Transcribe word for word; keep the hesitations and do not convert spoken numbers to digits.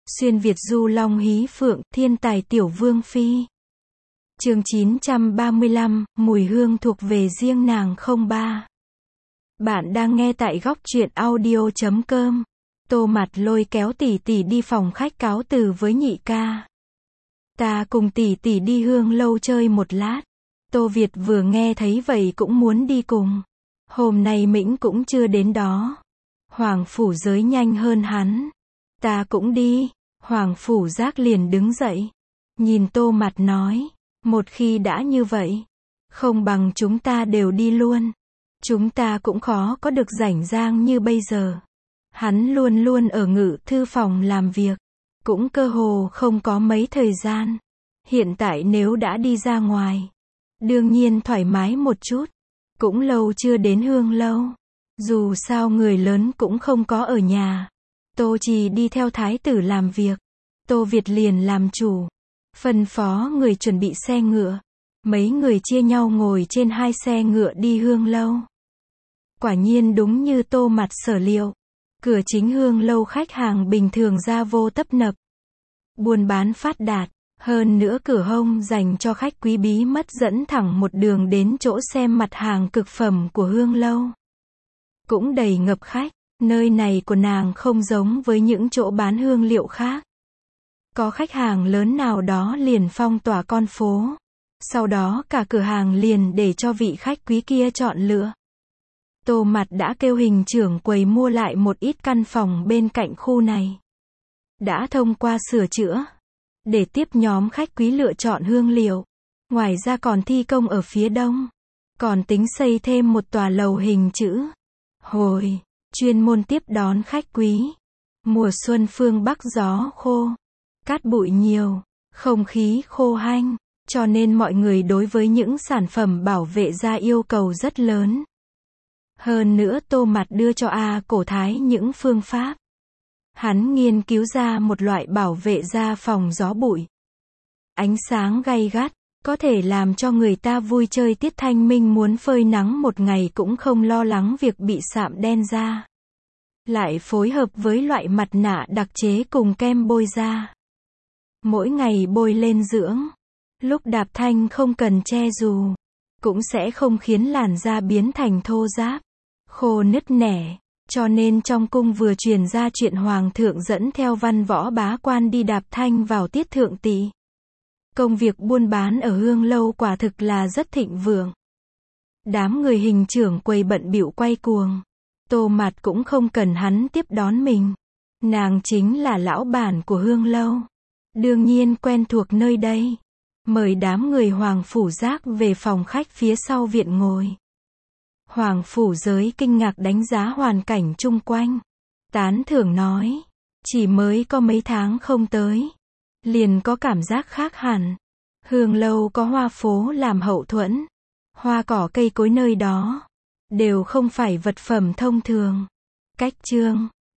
Xuyên Việt du long hí phượng, thiên tài tiểu vương phi. Chương chín trăm ba mươi lăm, mùi hương thuộc về riêng nàng không ba. Bạn đang nghe tại góc truyện audio chấm com. Tô Mặt lôi kéo tỷ tỷ đi phòng khách cáo từ với nhị ca. Ta cùng tỷ tỷ đi hương lâu chơi một lát. Tô Việt vừa nghe thấy vậy cũng muốn đi cùng. Hôm nay Mĩnh cũng chưa đến đó. Hoàng Phủ Giới nhanh hơn hắn. Ta cũng đi. Hoàng Phủ Giác liền đứng dậy. Nhìn Tô Mặt nói. Một khi đã như vậy, không bằng chúng ta đều đi luôn. Chúng ta cũng khó có được rảnh rang như bây giờ. Hắn luôn luôn ở ngự thư phòng làm việc. Cũng cơ hồ không có mấy thời gian. Hiện tại nếu đã đi ra ngoài, đương nhiên thoải mái một chút. Cũng lâu chưa đến hương lâu. Dù sao người lớn cũng không có ở nhà. Tô Trì đi theo thái tử làm việc. Tô Việt liền làm chủ. Phân phó người chuẩn bị xe ngựa. Mấy người chia nhau ngồi trên hai xe ngựa đi hương lâu. Quả nhiên đúng như Tô Mặt sở liệu. Cửa chính hương lâu khách hàng bình thường ra vô tấp nập. Buôn bán phát đạt. Hơn nữa cửa hông dành cho khách quý bí mất dẫn thẳng một đường đến chỗ xem mặt hàng cực phẩm của hương lâu. Cũng đầy ngập khách. Nơi này của nàng không giống với những chỗ bán hương liệu khác. Có khách hàng lớn nào đó liền phong tỏa con phố. Sau đó cả cửa hàng liền để cho vị khách quý kia chọn lựa. Tô Mặt đã kêu hình trưởng quầy mua lại một ít căn phòng bên cạnh khu này. Đã thông qua sửa chữa. Để tiếp nhóm khách quý lựa chọn hương liệu. Ngoài ra còn thi công ở phía đông. Còn tính xây thêm một tòa lầu hình chữ hồi. Chuyên môn tiếp đón khách quý. Mùa xuân phương Bắc gió khô. Cát bụi nhiều. Không khí khô hanh. Cho nên mọi người đối với những sản phẩm bảo vệ da yêu cầu rất lớn. Hơn nữa Tô Mặt đưa cho A Cổ Thái những phương pháp. Hắn nghiên cứu ra một loại bảo vệ da phòng gió bụi. Ánh sáng gay gắt. Có thể làm cho người ta vui chơi tiết thanh minh muốn phơi nắng một ngày cũng không lo lắng việc bị sạm đen da. Lại phối hợp với loại mặt nạ đặc chế cùng kem bôi da. Mỗi ngày bôi lên dưỡng. Lúc đạp thanh không cần che dù. Cũng sẽ không khiến làn da biến thành thô ráp, khô nứt nẻ. Cho nên trong cung vừa truyền ra chuyện hoàng thượng dẫn theo văn võ bá quan đi đạp thanh vào tiết thượng tỵ. Công việc buôn bán ở hương lâu quả thực là rất thịnh vượng. Đám người hình trưởng quầy bận bịu quay cuồng. Tô Mặt cũng không cần hắn tiếp đón mình. Nàng chính là lão bản của hương lâu. Đương nhiên quen thuộc nơi đây. Mời đám người Hoàng Phủ Giác về phòng khách phía sau viện ngồi. Hoàng Phủ Giới kinh ngạc đánh giá hoàn cảnh chung quanh. Tán thưởng nói. Chỉ mới có mấy tháng không tới. Liền có cảm giác khác hẳn. Hương lâu có hoa phố làm hậu thuẫn. Hoa cỏ cây cối nơi đó. Đều không phải vật phẩm thông thường. Cách trương,